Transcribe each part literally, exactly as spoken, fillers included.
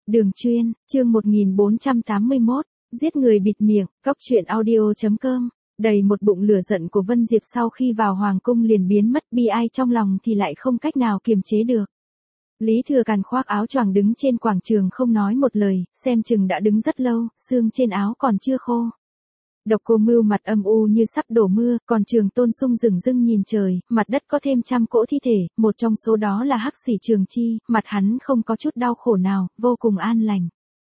Đường chuyên, chương một nghìn bốn trăm tám mươi mốt, giết người bịt miệng, cóc truyện audio chấm com. Đầy một bụng lửa giận của Vân Diệp sau khi vào hoàng cung liền biến mất, bi ai trong lòng thì lại không cách nào kiềm chế được. Lý Thừa Càn khoác áo choàng đứng trên quảng trường không nói một lời, xem chừng đã đứng rất lâu, xương trên áo còn chưa khô. Độc Cô Mưu mặt âm u như sắp đổ mưa, còn Trường Tôn Sung dửng dưng nhìn trời, mặt đất có thêm trăm cỗ thi thể, một trong số đó là Hắc Xỉ Trường Chi, mặt hắn không có chút đau khổ nào, vô cùng an lành.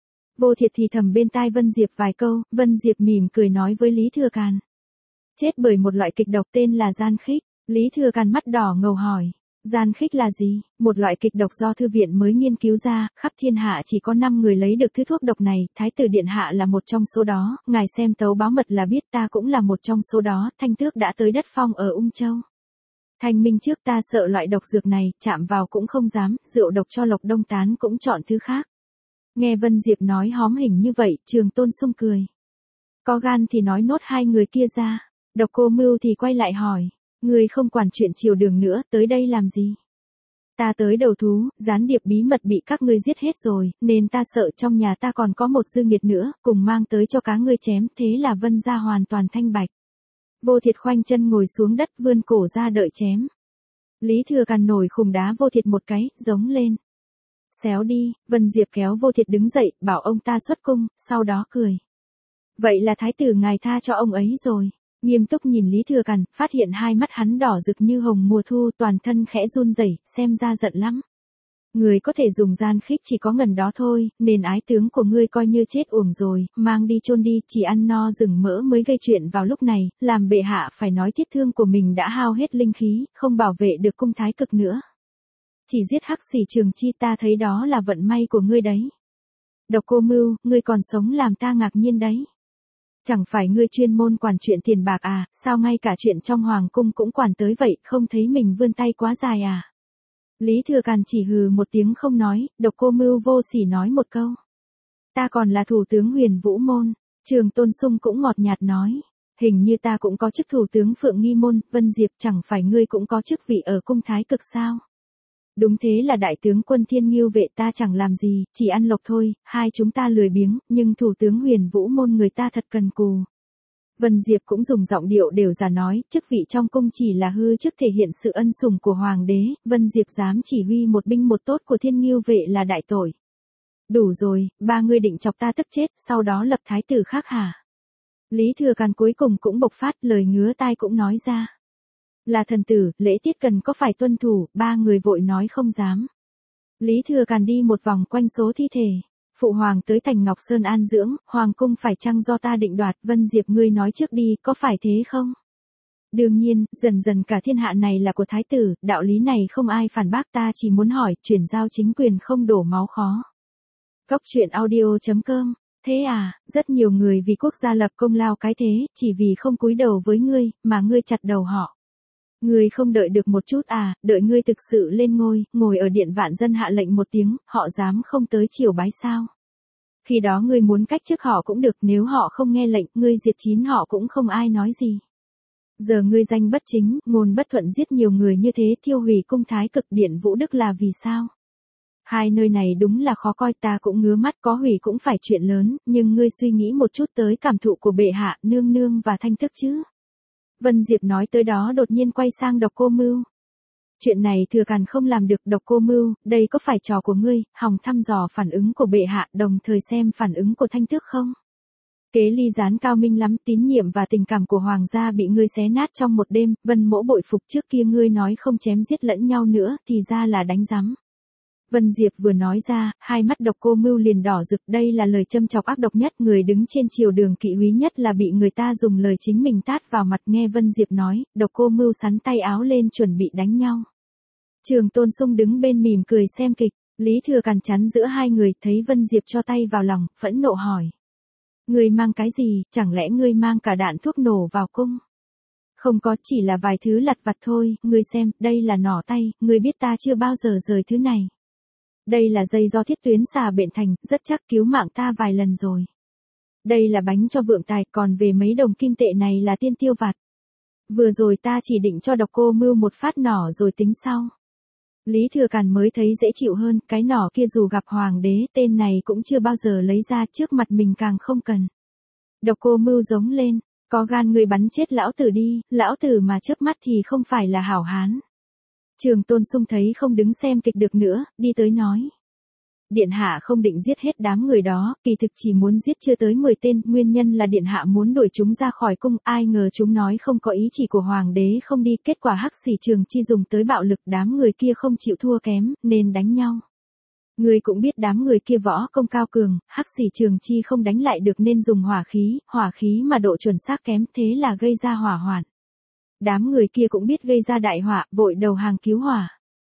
Vô Thiệt thì thầm bên tai Vân Diệp vài câu, Vân Diệp mỉm cười nói với Lý Thừa Càn. Chết bởi một loại kịch độc tên là gian khích. Lý Thừa Càn mắt đỏ ngầu hỏi. Gian khích là gì? Một loại kịch độc do thư viện mới nghiên cứu ra, khắp thiên hạ chỉ có năm người lấy được thứ thuốc độc này, Thái tử Điện Hạ là một trong số đó, ngài xem tấu báo mật là biết ta cũng là một trong số đó, Thanh Tước đã tới đất phong ở Ung Châu. Thanh minh trước ta sợ loại độc dược này, chạm vào cũng không dám, rượu độc cho Lộc Đông Tán cũng chọn thứ khác. Nghe Vân Diệp nói hóm hình như vậy, Trường Tôn Sung cười. Có gan thì nói nốt hai người kia ra. Độc Cô Mưu thì quay lại hỏi. Người không quản chuyện triều đường nữa, tới đây làm gì? Ta tới đầu thú, gián điệp bí mật bị các ngươi giết hết rồi, nên ta sợ trong nhà ta còn có một dư nghiệt nữa, cùng mang tới cho cá ngươi chém, thế là Vân gia hoàn toàn thanh bạch. Vô Thiệt khoanh chân ngồi xuống đất vươn cổ ra đợi chém. Lý Thừa Càn nổi khùng đá Vô Thiệt một cái, giống lên. Xéo đi, Vân Diệp kéo Vô Thiệt đứng dậy, bảo ông ta xuất cung, sau đó cười. Vậy là thái tử ngài tha cho ông ấy rồi. Nghiêm túc nhìn Lý Thừa Càn, phát hiện hai mắt hắn đỏ rực như hồng mùa thu, toàn thân khẽ run rẩy, xem ra giận lắm. Người có thể dùng gian khích chỉ có ngần đó thôi, nên ái tướng của ngươi coi như chết uổng rồi, mang đi chôn đi, chỉ ăn no rừng mỡ mới gây chuyện vào lúc này, làm bệ hạ phải nói tiết thương của mình đã hao hết linh khí, không bảo vệ được cung thái cực nữa. Chỉ giết Hắc Xỉ Trường Chi, ta thấy đó là vận may của ngươi đấy. Độc Cô Mưu, ngươi còn sống làm ta ngạc nhiên đấy. Chẳng phải ngươi chuyên môn quản chuyện tiền bạc à, sao ngay cả chuyện trong hoàng cung cũng quản tới vậy, không thấy mình vươn tay quá dài à? Lý Thừa Càn chỉ hừ một tiếng không nói, Độc Cô Mưu vô sỉ nói một câu. Ta còn là thủ tướng Huyền Vũ Môn. Trường Tôn Sung cũng ngọt nhạt nói. Hình như ta cũng có chức thủ tướng Phượng Nghi Môn. Vân Diệp, chẳng phải ngươi cũng có chức vị ở cung thái cực sao? Đúng thế là đại tướng quân Thiên Ngưu vệ, ta chẳng làm gì, chỉ ăn lộc thôi, hai chúng ta lười biếng, nhưng thủ tướng Huyền Vũ Môn người ta thật cần cù. Vân Diệp cũng dùng giọng điệu đều già nói, chức vị trong cung chỉ là hư chức thể hiện sự ân sủng của hoàng đế, Vân Diệp dám chỉ huy một binh một tốt của Thiên Ngưu vệ là đại tội. Đủ rồi, ba ngươi định chọc ta tức chết, sau đó lập thái tử khác hả? Lý Thừa Càn cuối cùng cũng bộc phát, lời ngứa tai cũng nói ra. Là thần tử, lễ tiết cần có phải tuân thủ, ba người vội nói không dám. Lý Thừa Càn đi một vòng quanh số thi thể. Phụ hoàng tới thành Ngọc Sơn an dưỡng, hoàng cung phải chăng do ta định đoạt, Vân Diệp ngươi nói trước đi, có phải thế không? Đương nhiên, dần dần cả thiên hạ này là của thái tử, đạo lý này không ai phản bác, ta chỉ muốn hỏi, chuyển giao chính quyền không đổ máu khó. Cóc truyện audio chấm com. Thế à, rất nhiều người vì quốc gia lập công lao cái thế, chỉ vì không cúi đầu với ngươi, mà ngươi chặt đầu họ. Ngươi không đợi được một chút à, đợi ngươi thực sự lên ngôi, ngồi ở điện vạn dân hạ lệnh một tiếng, họ dám không tới triều bái sao? Khi đó ngươi muốn cách chức họ cũng được, nếu họ không nghe lệnh, ngươi diệt chín họ cũng không ai nói gì. Giờ ngươi danh bất chính, ngôn bất thuận giết nhiều người như thế, thiêu hủy cung thái cực điện Vũ Đức là vì sao? Hai nơi này đúng là khó coi, ta cũng ngứa mắt, có hủy cũng phải chuyện lớn, nhưng ngươi suy nghĩ một chút tới cảm thụ của bệ hạ, nương nương và Thanh Tước chứ. Vân Diệp nói tới đó đột nhiên quay sang Độc Cô Mưu. Chuyện này Thừa Càn không làm được. Độc Cô Mưu, đây có phải trò của ngươi, hòng thăm dò phản ứng của bệ hạ, đồng thời xem phản ứng của Thanh Tước không? Kế ly gián cao minh lắm, tín nhiệm và tình cảm của hoàng gia bị ngươi xé nát trong một đêm, Vân Mỗ bội phục, trước kia ngươi nói không chém giết lẫn nhau nữa, thì ra là đánh rắm. Vân Diệp vừa nói ra, hai mắt Độc Cô Mưu liền đỏ rực, đây là lời châm chọc ác độc nhất, người đứng trên triều đường kỵ úy nhất là bị người ta dùng lời chính mình tát vào mặt. Nghe Vân Diệp nói, Độc Cô Mưu sắn tay áo lên chuẩn bị đánh nhau. Trường Tôn Sung đứng bên mỉm cười xem kịch, Lý Thừa Càn chắn giữa hai người, thấy Vân Diệp cho tay vào lòng, phẫn nộ hỏi. Ngươi mang cái gì, chẳng lẽ ngươi mang cả đạn thuốc nổ vào cung? Không có, chỉ là vài thứ lặt vặt thôi, ngươi xem, đây là nỏ tay, ngươi biết ta chưa bao giờ rời thứ này. Đây là dây do thiết tuyến xà bện thành, rất chắc cứu mạng ta vài lần rồi. Đây là bánh cho vượng tài, còn về mấy đồng kim tệ này là tiên tiêu vặt. Vừa rồi ta chỉ định cho Độc Cô Mưu một phát nỏ rồi tính sau. Lý Thừa Càn mới thấy dễ chịu hơn, cái nỏ kia dù gặp hoàng đế, tên này cũng chưa bao giờ lấy ra, trước mặt mình càng không cần. Độc Cô Mưu giống lên, có gan người bắn chết lão tử đi, lão tử mà chớp mắt thì không phải là hảo hán. Trường Tôn Sung thấy không đứng xem kịch được nữa, đi tới nói. Điện hạ không định giết hết đám người đó, kỳ thực chỉ muốn giết chưa tới mười tên, nguyên nhân là điện hạ muốn đuổi chúng ra khỏi cung, ai ngờ chúng nói không có ý chỉ của hoàng đế không đi, kết quả Hắc Xỉ Trường Chi dùng tới bạo lực, đám người kia không chịu thua kém, nên đánh nhau. Người cũng biết đám người kia võ công cao cường, Hắc Xỉ Trường Chi không đánh lại được nên dùng hỏa khí, hỏa khí mà độ chuẩn xác kém, thế là gây ra hỏa hoạn. Đám người kia cũng biết gây ra đại họa, vội đầu hàng cứu hỏa.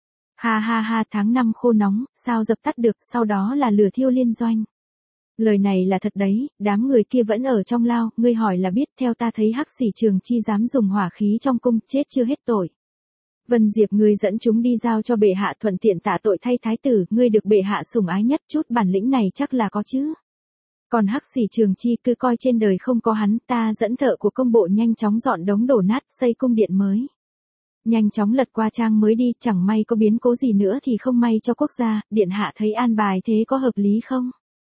Ha ha ha, tháng năm khô nóng, sao dập tắt được, sau đó là lửa thiêu liên doanh. Lời này là thật đấy, đám người kia vẫn ở trong lao, ngươi hỏi là biết, theo ta thấy Hắc Xỉ Trường Chi dám dùng hỏa khí trong cung, chết chưa hết tội. Vân Diệp ngươi dẫn chúng đi giao cho bệ hạ thuận tiện tạ tội thay thái tử, ngươi được bệ hạ sủng ái nhất, chút bản lĩnh này chắc là có chứ. Còn Hắc Xỉ Trường Chi cứ coi trên đời không có hắn, ta dẫn thợ của công bộ nhanh chóng dọn đống đổ nát, xây cung điện mới. Nhanh chóng lật qua trang mới đi, chẳng may có biến cố gì nữa thì không may cho quốc gia, điện hạ thấy an bài thế có hợp lý không?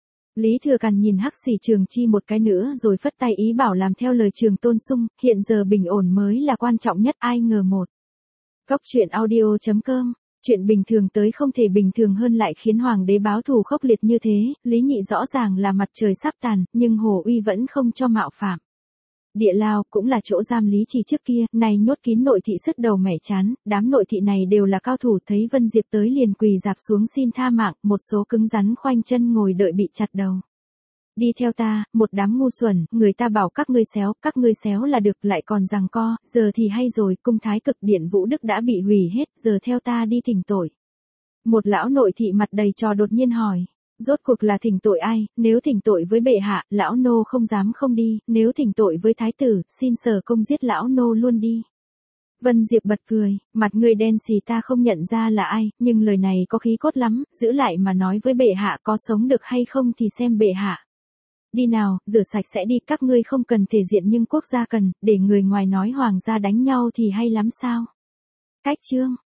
Lý Thừa Càn nhìn Hắc Xỉ Trường Chi một cái nữa rồi phất tay ý bảo làm theo lời Trường Tôn Sung, hiện giờ bình ổn mới là quan trọng nhất, ai ngờ một. Góc truyện audio chấm com, chuyện bình thường tới không thể bình thường hơn lại khiến hoàng đế báo thù khốc liệt như thế, Lý Nhị rõ ràng là mặt trời sắp tàn, nhưng Hồ Uy vẫn không cho mạo phạm. Địa lao cũng là chỗ giam Lý Trì trước kia, này nhốt kín nội thị sứt đầu mẻ chán, đám nội thị này đều là cao thủ, thấy Vân Diệp tới liền quỳ dạp xuống xin tha mạng, một số cứng rắn khoanh chân ngồi đợi bị chặt đầu. Đi theo ta, một đám ngu xuẩn, người ta bảo các ngươi xéo, các ngươi xéo là được, lại còn giằng co, giờ thì hay rồi, cung thái cực điện Vũ Đức đã bị hủy hết, giờ theo ta đi thỉnh tội. Một lão nội thị mặt đầy trò đột nhiên hỏi. Rốt cuộc là thỉnh tội ai, nếu thỉnh tội với bệ hạ, lão nô không dám không đi, nếu thỉnh tội với thái tử, xin sở công giết lão nô luôn đi. Vân Diệp bật cười, mặt người đen xì ta không nhận ra là ai, nhưng lời này có khí cốt lắm, giữ lại mà nói với bệ hạ có sống được hay không thì xem bệ hạ. Đi nào, rửa sạch sẽ đi, các ngươi không cần thể diện nhưng quốc gia cần, để người ngoài nói hoàng gia đánh nhau thì hay lắm sao. Cách chương.